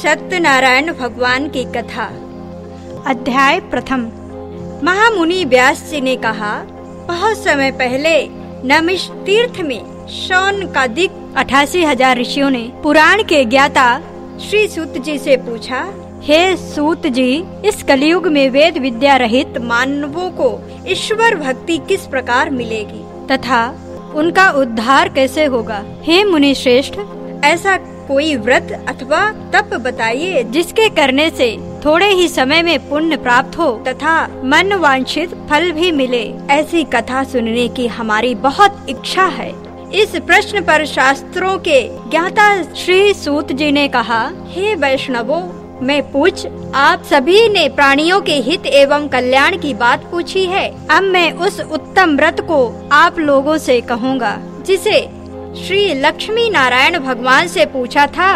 सत्यनारायण भगवान की कथा। अध्याय प्रथम। महामुनि व्यास जी ने कहा, बहुत समय पहले नमिष तीर्थ में शौनकादिक 88,000 ऋषियों ने पुराण के ज्ञाता श्री सूत जी से पूछा, हे सूत जी, इस कलयुग में वेद विद्या रहित मानवों को ईश्वर भक्ति किस प्रकार मिलेगी तथा उनका उद्धार कैसे होगा? हे मुनि श्रेष्ठ, ऐसा कोई व्रत अथवा तप बताइए जिसके करने से थोड़े ही समय में पुण्य प्राप्त हो तथा मन वांछित फल भी मिले। ऐसी कथा सुनने की हमारी बहुत इच्छा है। इस प्रश्न पर शास्त्रों के ज्ञाता श्री सूत जी ने कहा, हे वैष्णवों, मैं पूछ, आप सभी ने प्राणियों के हित एवं कल्याण की बात पूछी है। अब मैं उस उत्तम व्रत को आप लोगों से कहूँगा जिसे श्री लक्ष्मी नारायण भगवान से पूछा था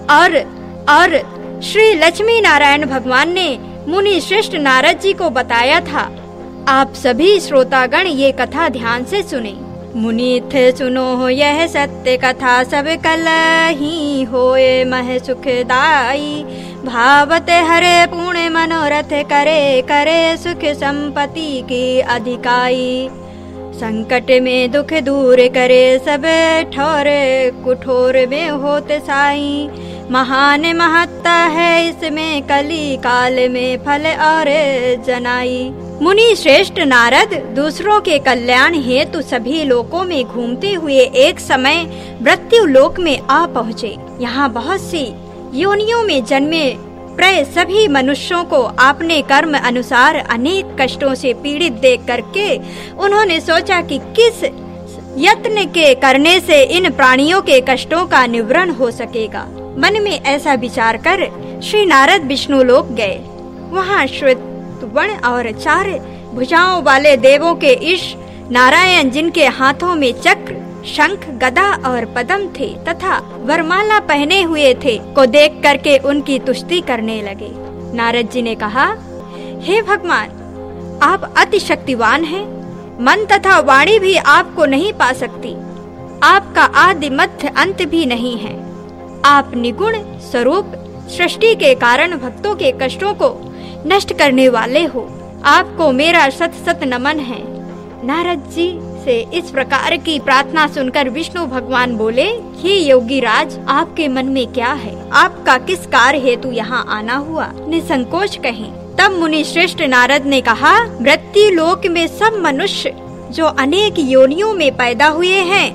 और श्री लक्ष्मी नारायण भगवान ने मुनि श्रेष्ठ नारद जी को बताया था। आप सभी श्रोतागण ये कथा ध्यान से सुने। मुनीथ सुनो यह सत्य कथा, सब कल ही होए मह सुखदाई। भावत हरे पुण्य मनोरथ, करे करे सुख संपत्ति की अधिकाई। संकट में दुख दूर करे, सब ठोरे कुठोर में होते साई। महान महत्ता है इसमें, कली काल में फल और जनाई। मुनि श्रेष्ठ नारद दूसरों के कल्याण हेतु सभी लोकों में घूमते हुए एक समय मृत्यु लोक में आ पहुँचे। यहाँ बहुत सी योनियों में जन्मे प्राय सभी मनुष्यों को आपने कर्म अनुसार अनेक कष्टों से पीड़ित देख करके उन्होंने सोचा कि किस यत्न के करने से इन प्राणियों के कष्टों का निवारण हो सकेगा। मन में ऐसा विचार कर श्री नारद विष्णु लोक गए। वहाँ श्वेत वर्ण और 4 भुजाओं वाले देवों के ईश नारायण, जिनके हाथों में चक्र, शंख, गदा और पद्म थे तथा वरमाला पहने हुए थे, को देख करके उनकी तुष्टि करने लगे। नारद जी ने कहा, हे भगवान, आप अति शक्तिवान हैं। मन तथा वाणी भी आपको नहीं पा सकती। आपका आदि मध्य अंत भी नहीं है। आप निगुण स्वरूप, सृष्टि के कारण भक्तों के कष्टों को नष्ट करने वाले हो। आपको मेरा शत शत नमन है। नारद जी से इस प्रकार की प्रार्थना सुनकर विष्णु भगवान बोले, हे योगी राज, आपके मन में क्या है? आपका किस कार्य हेतु यहाँ आना हुआ? निसंकोच कहें। तब मुनि श्रेष्ठ नारद ने कहा, मृत्यु लोक में सब मनुष्य जो अनेक योनियों में पैदा हुए हैं,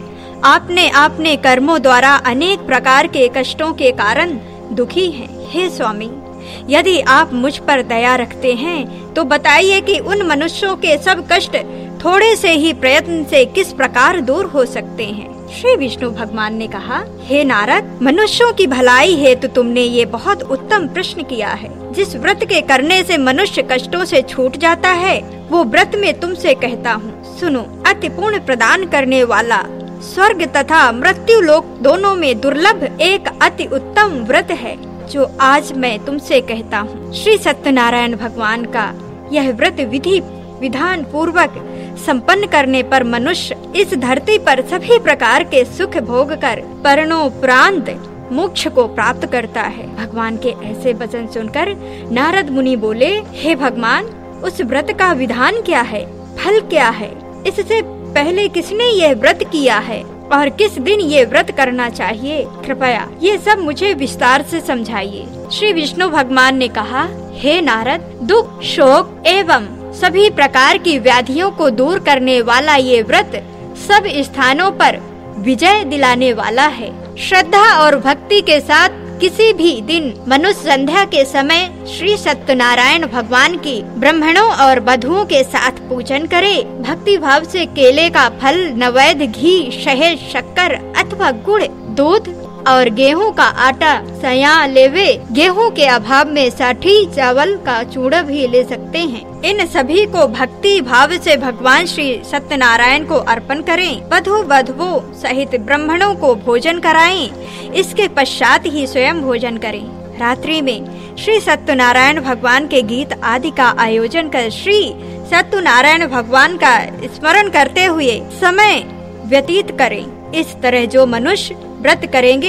आपने कर्मों द्वारा अनेक प्रकार के कष्टों के कारण दुखी हैं। हे स्वामी, यदि आप मुझ पर दया रखते हैं तो बताइए कि उन मनुष्यों के सब कष्ट थोड़े से ही प्रयत्न से किस प्रकार दूर हो सकते हैं। श्री विष्णु भगवान ने कहा, हे नारद, मनुष्यों की भलाई हेतु तुमने ये बहुत उत्तम प्रश्न किया है। जिस व्रत के करने से मनुष्य कष्टों से छूट जाता है, वो व्रत में तुमसे कहता हूँ, सुनो। अति पुण्य प्रदान करने वाला स्वर्ग तथा मृत्यु लोक दोनों में दुर्लभ एक अति उत्तम व्रत है, जो आज मैं तुमसे कहता हूँ। श्री सत्यनारायण भगवान का यह व्रत विधि विधान पूर्वक संपन्न करने पर मनुष्य इस धरती पर सभी प्रकार के सुख भोग कर परनोपरांत मोक्ष को प्राप्त करता है। भगवान के ऐसे वचन सुनकर नारद मुनि बोले, हे भगवान, उस व्रत का विधान क्या है? फल क्या है? इससे पहले किसने यह व्रत किया है और किस दिन ये व्रत करना चाहिए? कृपया ये सब मुझे विस्तार से समझाइए। श्री विष्णु भगवान ने कहा, हे नारद, दुख, शोक एवं सभी प्रकार की व्याधियों को दूर करने वाला ये व्रत सब स्थानों पर विजय दिलाने वाला है। श्रद्धा और भक्ति के साथ किसी भी दिन मनुष्य संध्या के समय श्री सत्यनारायण भगवान की ब्राह्मणों और वधुओं के साथ पूजन करे। भक्ति भाव से केले का फल, नैवेद्य, घी, शहद, शक्कर अथवा गुड़, दूध और गेहूं का आटा सया लेवे। गेहूं के अभाव में साठी चावल का चूड़ा भी ले सकते हैं। इन सभी को भक्ति भाव से भगवान श्री सत्यनारायण को अर्पण करें। वधुओं सहित ब्राह्मणों को भोजन कराएं। इसके पश्चात ही स्वयं भोजन करें। रात्रि में श्री सत्यनारायण भगवान के गीत आदि का आयोजन कर श्री सत्यनारायण भगवान का स्मरण करते हुए समय व्यतीत करें। इस तरह जो मनुष्य व्रत करेंगे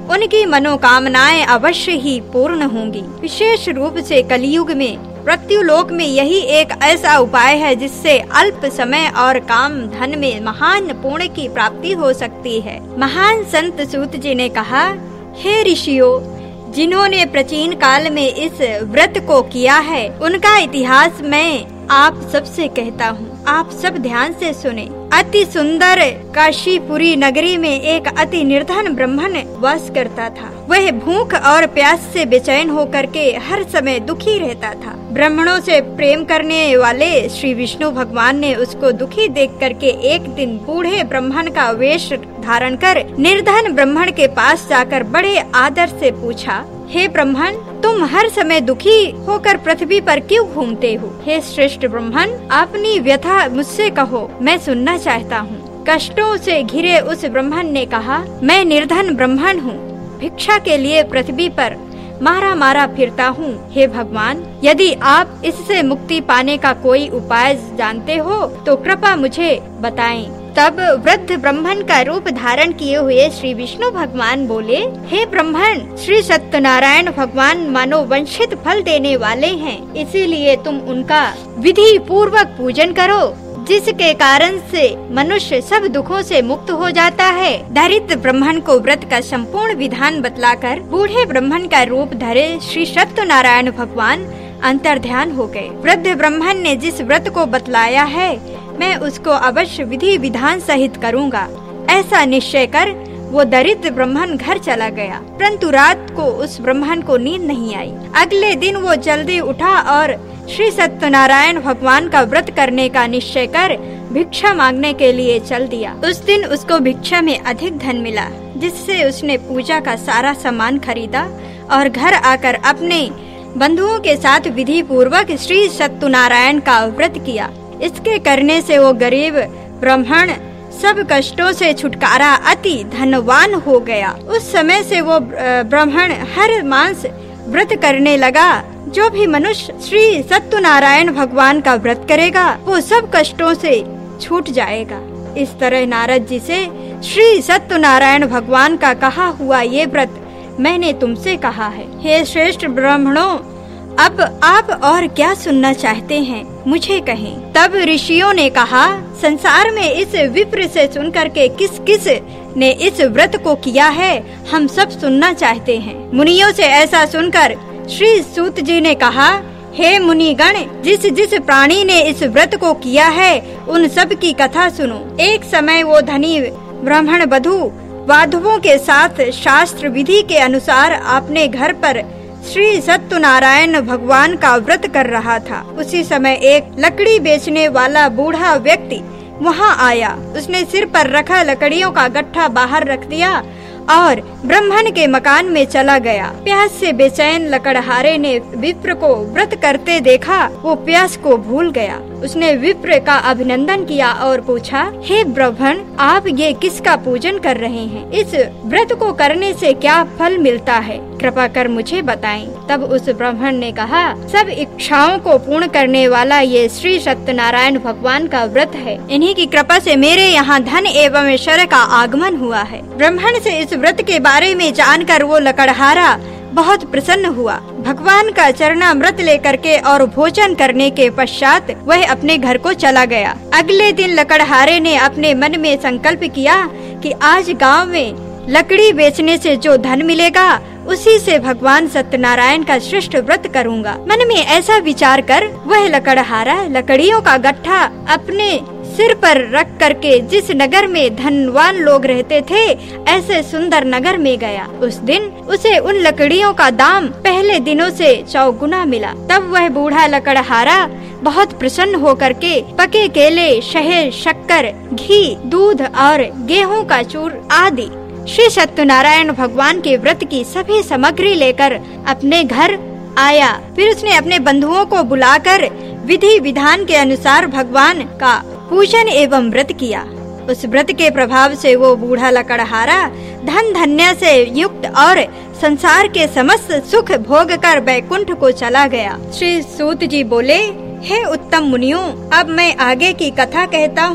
उनकी मनोकामनाएं अवश्य ही पूर्ण होंगी। विशेष रूप से कलयुग में मृत्युलोक में यही एक ऐसा उपाय है जिससे अल्प समय और काम धन में महान पुण्य की प्राप्ति हो सकती है। महान संत सूत जी ने कहा, हे ऋषियों, जिन्होंने प्राचीन काल में इस व्रत को किया है उनका इतिहास मैं आप सबसे कहता हूँ। आप सब ध्यान से सुने। अति सुंदर काशीपुरी नगरी में एक अति निर्धन ब्राह्मण वास करता था। वह भूख और प्यास से बेचैन होकर के हर समय दुखी रहता था। ब्राह्मणों से प्रेम करने वाले श्री विष्णु भगवान ने उसको दुखी देख करके एक दिन बूढ़े ब्राह्मण का वेश धारण कर निर्धन ब्राह्मण के पास जाकर बड़े आदर से पूछा, हे ब्राह्मण, तुम हर समय दुखी होकर पृथ्वी पर क्यों घूमते हो? हे श्रेष्ठ ब्राह्मण, अपनी व्यथा मुझसे कहो, मैं सुनना चाहता हूँ। कष्टों से घिरे उस ब्राह्मण ने कहा, मैं निर्धन ब्राह्मण हूँ, भिक्षा के लिए पृथ्वी पर मारा फिरता हूँ। हे भगवान, यदि आप इससे मुक्ति पाने का कोई उपाय जानते हो तो कृपा मुझे बताएं। तब वृद्ध ब्राह्मण का रूप धारण किए हुए श्री विष्णु भगवान बोले, हे ब्राह्मण, श्री सत्यनारायण भगवान मानो वंशित फल देने वाले हैं, इसीलिए तुम उनका विधि पूर्वक पूजन करो, जिसके कारण से मनुष्य सब दुखों से मुक्त हो जाता है। दरिद्र ब्राह्मण को व्रत का संपूर्ण विधान बतलाकर बूढ़े ब्राह्मण का रूप धरे श्री सत्यनारायण भगवान अंतर्ध्यान हो गए। वृद्ध ब्राह्मण ने जिस व्रत को बतलाया है मैं उसको अवश्य विधि विधान सहित करूँगा, ऐसा निश्चय कर वो दरिद्र ब्राह्मण घर चला गया। परंतु रात को उस ब्राह्मण को नींद नहीं आई। अगले दिन वो जल्दी उठा और श्री सत्यनारायण भगवान का व्रत करने का निश्चय कर भिक्षा मांगने के लिए चल दिया। उस दिन उसको भिक्षा में अधिक धन मिला, जिससे उसने पूजा का सारा सामान खरीदा और घर आकर अपने बंधुओं के साथ विधि पूर्वक श्री सत्यनारायण का व्रत किया। इसके करने से वो गरीब ब्राह्मण सब कष्टों से छुटकारा अति धनवान हो गया। उस समय से वो ब्राह्मण हर मास व्रत करने लगा। जो भी मनुष्य श्री सत्यनारायण भगवान का व्रत करेगा वो सब कष्टों से छूट जाएगा। इस तरह नारद जी से श्री सत्यनारायण भगवान का कहा हुआ ये व्रत मैंने तुमसे कहा है। हे श्रेष्ठ ब्राह्मणों, अब आप और क्या सुनना चाहते हैं मुझे कहें। तब ऋषियों ने कहा, संसार में इस विप्र से सुनकर के किस किस ने इस व्रत को किया है हम सब सुनना चाहते हैं। मुनियों से ऐसा सुनकर श्री सूत जी ने कहा, हे मुनिगण, जिस जिस प्राणी ने इस व्रत को किया है उन सब की कथा सुनो। एक समय वो धनी ब्राह्मण वधु वाधवों के साथ शास्त्र विधि के अनुसार अपने घर पर श्री सत्यनारायण भगवान का व्रत कर रहा था। उसी समय एक लकड़ी बेचने वाला बूढ़ा व्यक्ति वहां आया। उसने सिर पर रखा लकड़ियों का गट्ठा बाहर रख दिया और ब्राह्मण के मकान में चला गया। प्यास से बेचैन लकड़हारे ने विप्र को व्रत करते देखा। वो प्यास को भूल गया। उसने विप्र का अभिनंदन किया और पूछा, हे ब्राह्मण, आप ये किसका पूजन कर रहे हैं? इस व्रत को करने से क्या फल मिलता है? कृपा कर मुझे बताएं। तब उस ब्राह्मण ने कहा, सब इच्छाओं को पूर्ण करने वाला ये श्री सत्यनारायण भगवान का व्रत है। इन्हीं की कृपा से मेरे यहाँ धन एवं ऐश्वर्य का आगमन हुआ है। ब्राह्मण से इस व्रत के बारे में जानकर वो लकड़हारा बहुत प्रसन्न हुआ। भगवान का चरणामृत लेकर के और भोजन करने के पश्चात वह अपने घर को चला गया। अगले दिन लकड़हारे ने अपने मन में संकल्प किया कि आज गांव में लकड़ी बेचने से जो धन मिलेगा उसी से भगवान सत्यनारायण का श्रेष्ठ व्रत करूंगा। मन में ऐसा विचार कर वह लकड़हारा लकड़ियों का गट्ठा अपने सिर पर रख करके जिस नगर में धनवान लोग रहते थे ऐसे सुंदर नगर में गया। उस दिन उसे उन लकड़ियों का दाम पहले दिनों से 100 गुना मिला। तब वह बूढ़ा लकड़हारा बहुत प्रसन्न होकर के पके केले, शहद, शक्कर, घी, दूध और गेहूं का चूर आदि श्री सत्यनारायण भगवान के व्रत की सभी सामग्री लेकर अपने घर आया। फिर उसने अपने बंधुओं को बुलाकर विधि विधान के अनुसार भगवान का पूजन एवं व्रत किया। उस व्रत के प्रभाव से वो बूढ़ा लकड़हारा धन धन्य से युक्त और संसार के समस्त सुख भोग कर बैकुंठ को चला गया। श्री सूत जी बोले, हे उत्तम मुनियों, अब मैं आगे की कथा कहता हूँ।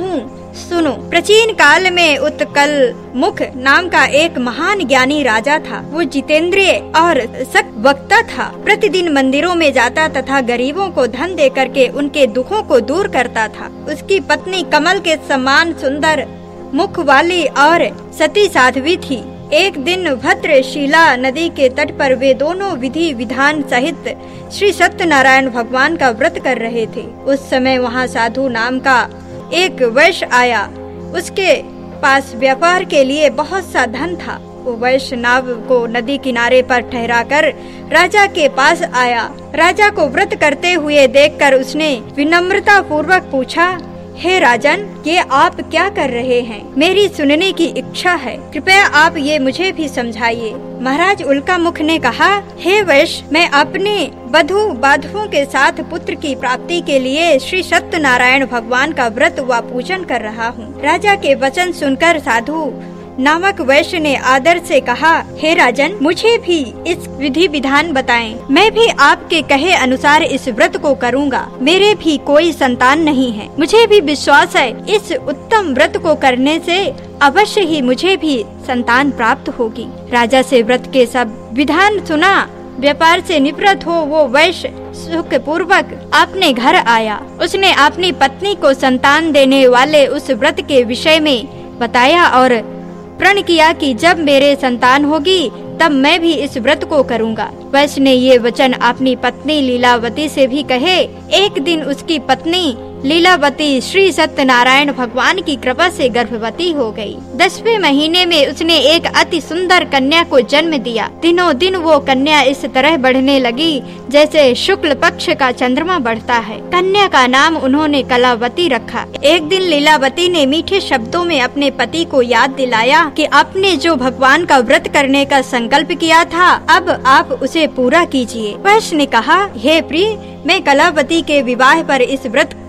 सुनो, प्राचीन काल में उत्कल मुख नाम का एक महान ज्ञानी राजा था। वो जितेंद्रिय और सक्त वक्ता था। प्रतिदिन मंदिरों में जाता तथा गरीबों को धन दे करके उनके दुखों को दूर करता था। उसकी पत्नी कमल के समान सुंदर मुख वाली और सती साध्वी थी। एक दिन भद्रशिला नदी के तट पर वे दोनों विधि विधान सहित श्री सत्यनारायण भगवान का व्रत कर रहे थे। उस समय वहाँ साधु नाम का एक वैश्य आया। उसके पास व्यापार के लिए बहुत सा धन था। वो वैश्य नाव को नदी किनारे पर ठहराकर राजा के पास आया। राजा को व्रत करते हुए देखकर उसने विनम्रता पूर्वक पूछा, हे राजन, ये आप क्या कर रहे हैं? मेरी सुनने की इच्छा है, कृपया आप ये मुझे भी समझाइए। महाराज उल्का मुख ने कहा, हे वैश्य, मैं अपने बधू बाधुओं के साथ पुत्र की प्राप्ति के लिए श्री सत्यनारायण भगवान का व्रत व पूजन कर रहा हूँ। राजा के वचन सुनकर साधु नामक वैश्य ने आदर से कहा, हे राजन, मुझे भी इस विधि विधान बताएं। मैं भी आपके कहे अनुसार इस व्रत को करूँगा। मेरे भी कोई संतान नहीं है। मुझे भी विश्वास है इस उत्तम व्रत को करने से अवश्य ही मुझे भी संतान प्राप्त होगी। राजा से व्रत के सब विधान सुना। व्यापार से निवृत्त हो वो वैश्य सुख पूर्वक अपने घर आया। उसने अपनी पत्नी को संतान देने वाले उस व्रत के विषय में बताया और प्रण किया कि जब मेरे संतान होगी तब मैं भी इस व्रत को करूँगा। वैश्य ने ये वचन अपनी पत्नी लीलावती से भी कहे। एक दिन उसकी पत्नी लीलावती श्री सत्यनारायण भगवान की कृपा से गर्भवती हो गई। 10वें महीने में उसने एक अति सुंदर कन्या को जन्म दिया। दिनों दिन वो कन्या इस तरह बढ़ने लगी जैसे शुक्ल पक्ष का चंद्रमा बढ़ता है। कन्या का नाम उन्होंने कलावती रखा। एक दिन लीलावती ने मीठे शब्दों में अपने पति को याद दिलाया कि आपने जो भगवान का व्रत करने का संकल्प किया था, अब आप उसे पूरा कीजिए। वैश्य ने कहा, हे प्रिय, मैं कलावती के विवाह पर इस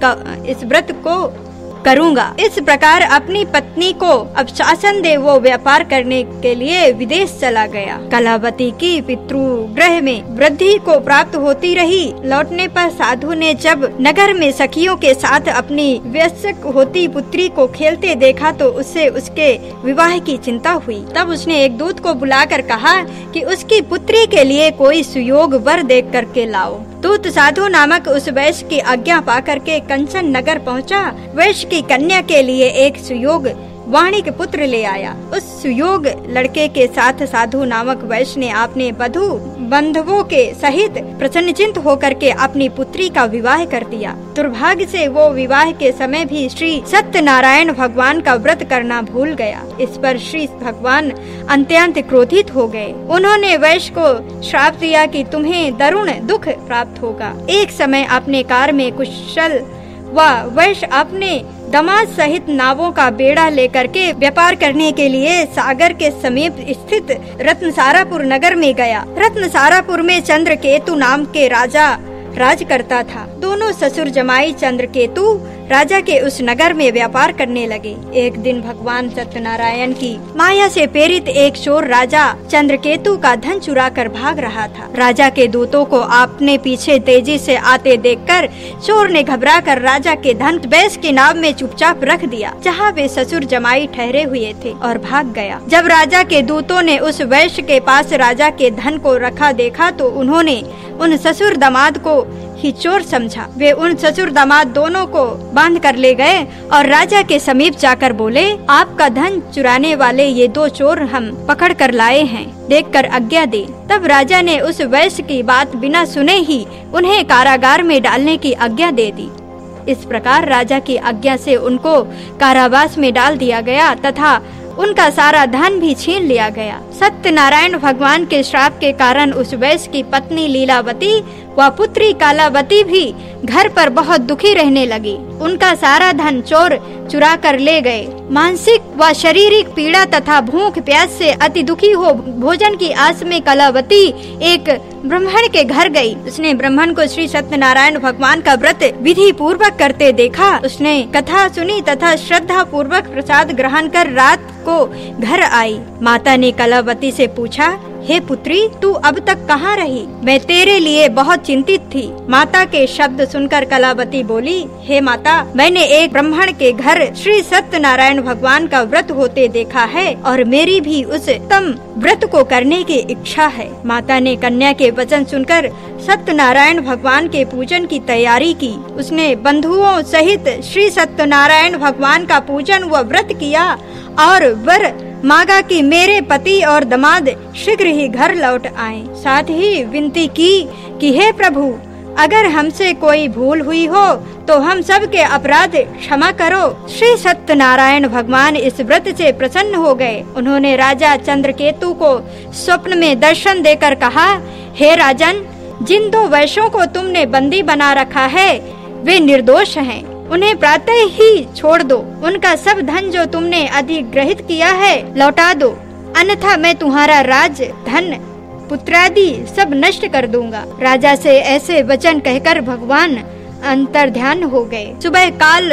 व्रत को करूँगा। इस प्रकार अपनी पत्नी को अब शासन दे वो व्यापार करने के लिए विदेश चला गया। कलावती की पितृगृह में वृद्धि को प्राप्त होती रही। लौटने पर साधु ने जब नगर में सखियों के साथ अपनी वयस्क होती पुत्री को खेलते देखा तो उससे उसके विवाह की चिंता हुई। तब उसने एक दूत को बुलाकर कहा कि उसकी पुत्री के लिए कोई सुयोग वर देख करके लाओ। दूत साधु नामक उस वैश्य की आज्ञा पाकर के कंचन नगर पहुंचा। वैश्य की कन्या के लिए एक सुयोग वाणिक पुत्र ले आया। उस सुयोग लड़के के साथ साधु नामक वैश्य ने अपने बधू बंधुओं के सहित प्रसन्नचित्त होकर के अपनी पुत्री का विवाह कर दिया। दुर्भाग्य से वो विवाह के समय भी श्री सत्यनारायण भगवान का व्रत करना भूल गया। इस पर श्री भगवान अत्यंत क्रोधित हो गए। उन्होंने वैश्य को श्राप दिया कि तुम्हें दारुण दुख प्राप्त होगा। एक समय अपने कार में कुशल व वैश्य अपने दामाद सहित नावों का बेड़ा लेकर के व्यापार करने के लिए सागर के समीप स्थित रत्नसारापुर नगर में गया। रत्नसारापुर में चंद्रकेतु नाम के राजा राज करता था। दोनों ससुर जमाई चंद्रकेतु राजा के उस नगर में व्यापार करने लगे। एक दिन भगवान सत्यनारायण की माया से प्रेरित एक चोर राजा चंद्रकेतु का धन चुरा कर भाग रहा था। राजा के दूतों को अपने पीछे तेजी से आते देखकर चोर ने घबराकर राजा के धन वैश्य की नाव में चुपचाप रख दिया जहाँ वे ससुर जमाई ठहरे हुए थे और भाग गया। जब राजा के दूतों ने उस वैश्य के पास राजा के धन को रखा देखा तो उन्होंने उन ससुर दामाद को ही चोर समझा। वे उन ससुर दामाद दोनों को बांध कर ले गए और राजा के समीप जाकर बोले, आपका धन चुराने वाले ये दो चोर हम पकड़ कर लाए हैं, देखकर आज्ञा दे। तब राजा ने उस वैश्य की बात बिना सुने ही उन्हें कारागार में डालने की आज्ञा दे दी। इस प्रकार राजा की आज्ञा से उनको कारावास में डाल दिया गया तथा उनका सारा धन भी छीन लिया गया। सत्यनारायण भगवान के श्राप के कारण उस वैश्य की पत्नी लीलावती व पुत्री कालावती भी घर पर बहुत दुखी रहने लगी। उनका सारा धन चोर चुरा कर ले गए। मानसिक व शारीरिक पीड़ा तथा भूख प्यास से अति दुखी हो भोजन की आस में कलावती एक ब्राह्मण के घर गई। उसने ब्राह्मण को श्री सत्यनारायण भगवान का व्रत विधि पूर्वक करते देखा। उसने कथा सुनी तथा श्रद्धा पूर्वक प्रसाद ग्रहण कर रात को घर आई। माता ने कलावती से पूछा, हे पुत्री, तू अब तक कहाँ रही? मैं तेरे लिए बहुत चिंतित थी। माता के शब्द सुनकर कलावती बोली, हे माता, मैंने एक ब्राह्मण के घर श्री सत्यनारायण भगवान का व्रत होते देखा है और मेरी भी उस उत्तम व्रत को करने की इच्छा है। माता ने कन्या के वचन सुनकर सत्यनारायण भगवान के पूजन की तैयारी की। उसने बंधुओं सहित श्री सत्यनारायण भगवान का पूजन व व्रत किया और वर मांगा कि मेरे पति और दामाद शीघ्र ही घर लौट आएं। साथ ही विनती की कि हे प्रभु, अगर हमसे कोई भूल हुई हो तो हम सब के अपराध क्षमा करो। श्री सत्यनारायण भगवान इस व्रत से प्रसन्न हो गए। उन्होंने राजा चंद्रकेतु को स्वप्न में दर्शन देकर कहा, हे राजन, जिन 2 वैश्यों को तुमने बंदी बना रखा है वे निर्दोष हैं। उन्हें प्रातः ही छोड़ दो। उनका सब धन जो तुमने अधिग्रहित किया है लौटा दो, अन्यथा मैं तुम्हारा राज धन पुत्रादि सब नष्ट कर दूंगा। राजा से ऐसे वचन कहकर भगवान अंतर्ध्यान हो गए। सुबह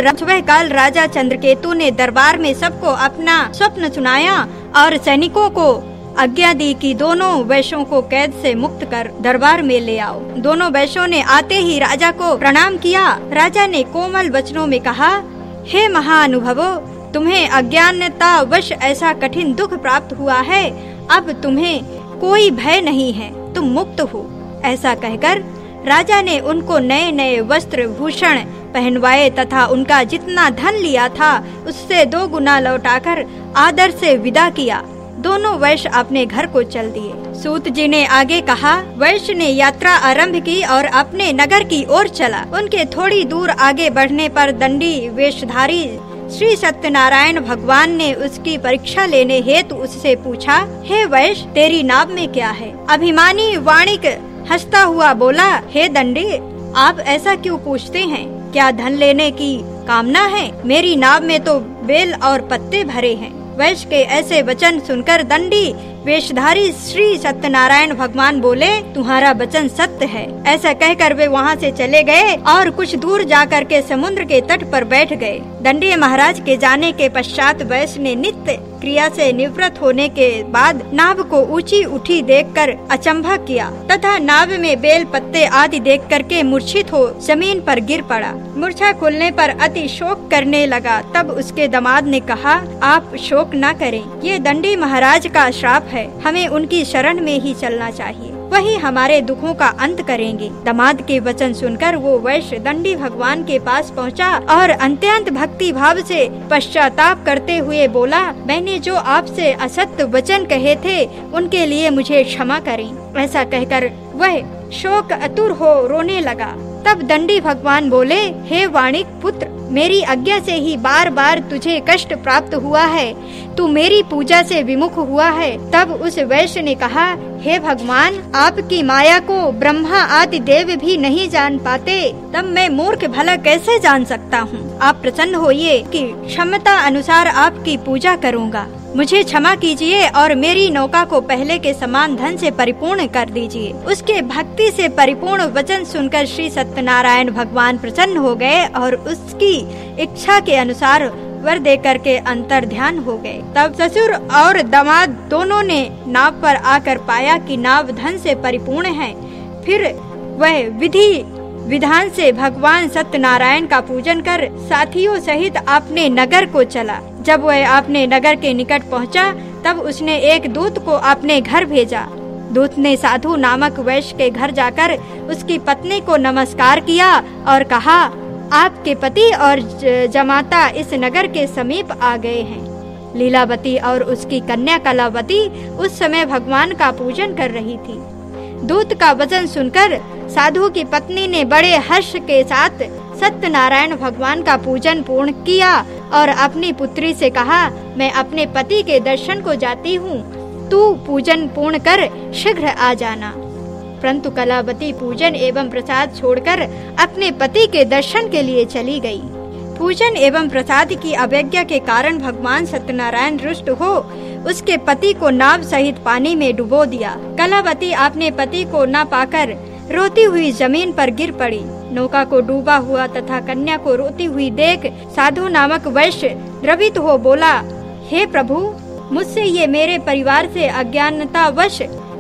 काल राजा चंद्रकेतु ने दरबार में सबको अपना स्वप्न सुनाया और सैनिकों को आज्ञा दी कि दोनों वैश्यों को कैद से मुक्त कर दरबार में ले आओ। दोनों वैश्यों ने आते ही राजा को प्रणाम किया। राजा ने कोमल वचनों में कहा, हे महानुभवो, तुम्हें अज्ञानतावश ऐसा कठिन दुख प्राप्त हुआ है। अब तुम्हें कोई भय नहीं है, तुम मुक्त हो। ऐसा कहकर राजा ने उनको नए नए वस्त्र भूषण पहनवाए तथा उनका जितना धन लिया था उससे 2 गुना लौटाकर आदर से विदा किया। दोनों वैश्य अपने घर को चल दिए। सूत जी ने आगे कहा, वैश्य ने यात्रा आरंभ की और अपने नगर की ओर चला। उनके थोड़ी दूर आगे बढ़ने पर दंडी वेशधारी श्री सत्यनारायण भगवान ने उसकी परीक्षा लेने हेतु उससे पूछा, हे वैश्य, तेरी नाव में क्या है? अभिमानी वाणिक हंसता हुआ बोला, हे दंडी, आप ऐसा क्यों पूछते हैं? क्या धन लेने की कामना है? मेरी नाव में तो बेल और पत्ते भरे हैं। वैश्य के ऐसे वचन सुनकर दंडी वेशधारी श्री सत्यनारायण भगवान बोले, तुम्हारा वचन सत्य है। ऐसा कहकर वे वहाँ से चले गए और कुछ दूर जाकर के समुद्र के तट पर बैठ गए। दंडी महाराज के जाने के पश्चात वैश्य ने नित्य क्रिया से निवृत्त होने के बाद नाव को ऊंची उठी देखकर अचंभा किया तथा नाव में बेल पत्ते आदि देख करके मूर्छित हो जमीन पर गिर पड़ा। मूर्छा खुलने पर अति शोक करने लगा। तब उसके दामाद ने कहा, आप शोक न करें, ये दंडी महाराज का श्राप है। हमें उनकी शरण में ही चलना चाहिए, वही हमारे दुखों का अंत करेंगे। दामाद के वचन सुनकर वो वैश्य दंडी भगवान के पास पहुंचा और अत्यंत भक्ति भाव से पश्चाताप करते हुए बोला, मैंने जो आपसे असत्य वचन कहे थे उनके लिए मुझे क्षमा करें। ऐसा कहकर वह शोक अतुर हो रोने लगा। तब दंडी भगवान बोले, हे वाणिक पुत्र, मेरी आज्ञा से ही बार बार तुझे कष्ट प्राप्त हुआ है। तू मेरी पूजा से विमुख हुआ है। तब उस वैश्य ने कहा, हे भगवान, आपकी माया को ब्रह्मा आदि देव भी नहीं जान पाते, तब मैं मूर्ख भला कैसे जान सकता हूँ। आप प्रसन्न होइए कि क्षमता अनुसार आपकी पूजा करूँगा। मुझे क्षमा कीजिए और मेरी नौका को पहले के समान धन से परिपूर्ण कर दीजिए। उसके भक्ति से परिपूर्ण वचन सुनकर श्री सत्यनारायण भगवान प्रसन्न हो गए और उसकी इच्छा के अनुसार वर देकर के अंतर्ध्यान हो गए। तब ससुर और दामाद दोनों ने नाव पर आकर पाया कि नाव धन से परिपूर्ण है। फिर वह विधि विधान से भगवान सत्यनारायण का पूजन कर साथियों सहित अपने नगर को चला। जब वह अपने नगर के निकट पहुंचा, तब उसने एक दूत को अपने घर भेजा। दूत ने साधु नामक वैश्य के घर जाकर उसकी पत्नी को नमस्कार किया और कहा, आपके पति और जमाता इस नगर के समीप आ गए हैं। लीलावती और उसकी कन्या कलावती उस समय भगवान का पूजन कर रही थी। दूत का वचन सुनकर साधु की पत्नी ने बड़े हर्ष के साथ सत्यनारायण भगवान का पूजन पूर्ण किया और अपनी पुत्री से कहा, मैं अपने पति के दर्शन को जाती हूँ, तू पूजन पूर्ण कर शीघ्र आ जाना। परंतु कलावती पूजन एवं प्रसाद छोड़कर अपने पति के दर्शन के लिए चली गई। पूजन एवं प्रसाद की अवज्ञा के कारण भगवान सत्यनारायण रुष्ट हो उसके पति को नाव सहित पानी में डुबो दिया। कलावती अपने पति को न पाकर रोती हुई जमीन पर गिर पड़ी। नौका को डूबा हुआ तथा कन्या को रोती हुई देख साधु नामक वैश्य द्रवित हो बोला, हे प्रभु, मुझसे ये मेरे परिवार से अज्ञानतावश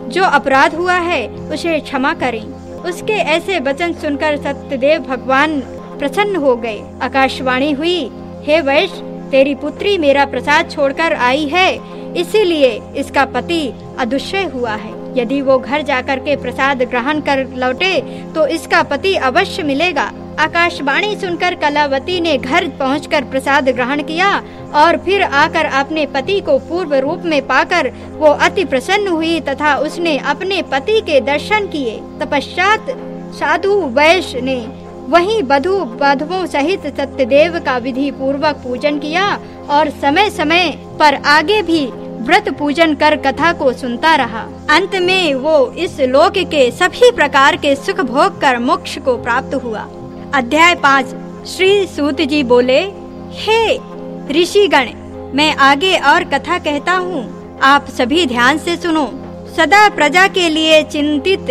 जो अपराध हुआ है उसे क्षमा करें। उसके ऐसे वचन सुनकर सत्यदेव भगवान प्रसन्न हो गए। आकाशवाणी हुई, हे वैश्य, तेरी पुत्री मेरा प्रसाद छोड़कर आई है, इसीलिए इसका पति अदुष्य हुआ है। यदि वो घर जाकर के प्रसाद ग्रहण कर लौटे तो इसका पति अवश्य मिलेगा। आकाशवाणी सुनकर कलावती ने घर पहुंचकर प्रसाद ग्रहण किया और फिर आकर अपने पति को पूर्व रूप में पाकर वो अति प्रसन्न हुई तथा उसने अपने पति के दर्शन किए। तपश्चात साधु वैश्य ने वहीं वधुओं सहित सत्यदेव का विधि पूर्वक पूजन किया और समय समय पर आगे भी व्रत पूजन कर कथा को सुनता रहा। अंत में वो इस लोक के सभी प्रकार के सुख भोग कर मोक्ष को प्राप्त हुआ। अध्याय 5। श्री सूत जी बोले, हे ऋषिगण, मैं आगे और कथा कहता हूँ, आप सभी ध्यान से सुनो। सदा प्रजा के लिए चिंतित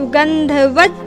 तुगंधवज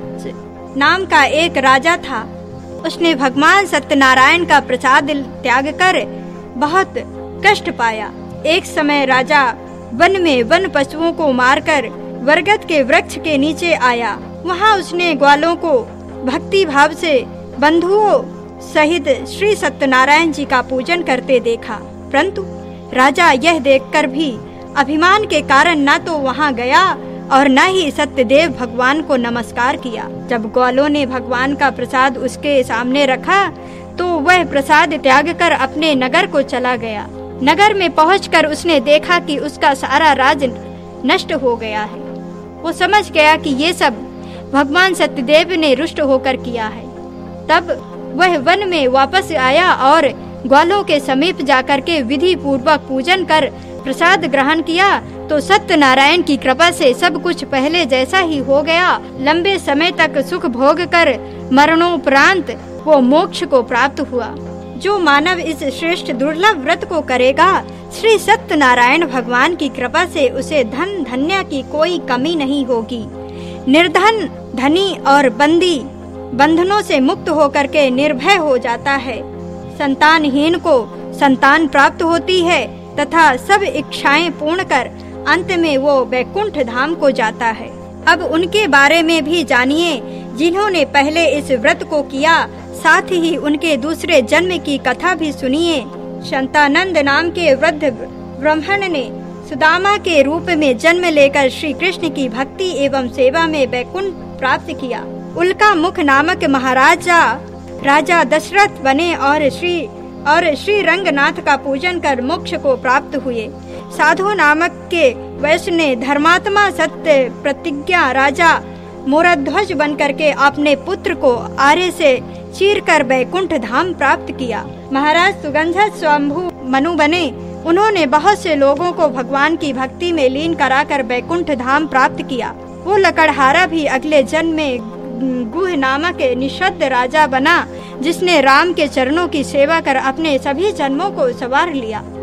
नाम का एक राजा था। उसने भगवान सत्यनारायण का प्रसाद त्याग कर बहुत कष्ट पाया। एक समय राजा वन में वन पशुओं को मारकर बरगद के वृक्ष के नीचे आया। वहाँ उसने ग्वालों को भक्ति भाव से बंधुओं सहित श्री सत्यनारायण जी का पूजन करते देखा, परंतु राजा यह देखकर भी अभिमान के कारण न तो वहाँ गया और न ही सत्यदेव भगवान को नमस्कार किया। जब ग्वालों ने भगवान का प्रसाद उसके सामने रखा तो वह प्रसाद त्याग कर अपने नगर को चला गया। नगर में पहुंचकर उसने देखा कि उसका सारा राज नष्ट हो गया है। वो समझ गया कि ये सब भगवान सत्यदेव ने रुष्ट होकर किया है। तब वह वन में वापस आया और ग्वालों के समीप जाकर के विधि पूर्वक पूजन कर प्रसाद ग्रहण किया तो सत्यनारायण की कृपा से सब कुछ पहले जैसा ही हो गया। लंबे समय तक सुख भोग कर मरणोपरांत वो मोक्ष को प्राप्त हुआ। जो मानव इस श्रेष्ठ दुर्लभ व्रत को करेगा, श्री सत्यनारायण भगवान की कृपा से उसे धन धन्य की कोई कमी नहीं होगी। निर्धन धनी और बंदी बंधनों से मुक्त होकर के निर्भय हो जाता है। संतानहीन को संतान प्राप्त होती है तथा सब इच्छाएं पूर्ण कर अंत में वो वैकुंठ धाम को जाता है। अब उनके बारे में भी जानिए जिन्होंने पहले इस व्रत को किया, साथ ही उनके दूसरे जन्म की कथा भी सुनिए। शंतानंद नाम के वृद्ध ब्राह्मण ने सुदामा के रूप में जन्म लेकर श्री कृष्ण की भक्ति एवं सेवा में वैकुंठ प्राप्त किया। उल्का मुख नामक महाराजा राजा दशरथ बने और श्री रंगनाथ का पूजन कर मोक्ष को प्राप्त हुए। साधु नामक के वैश्य ने धर्मात्मा सत्य प्रतिज्ञा राजा मोरध्वज बन करके अपने पुत्र को आर्य से चीर कर वैकुंठ धाम प्राप्त किया। महाराज सुगंधर स्वयंभू मनु बने। उन्होंने बहुत से लोगों को भगवान की भक्ति में लीन कराकर वैकुंठ धाम प्राप्त किया। वो लकड़हारा भी अगले जन्म में गुह नामक निषद्ध राजा बना, जिसने राम के चरणों की सेवा कर अपने सभी जन्मों को संवार लिया।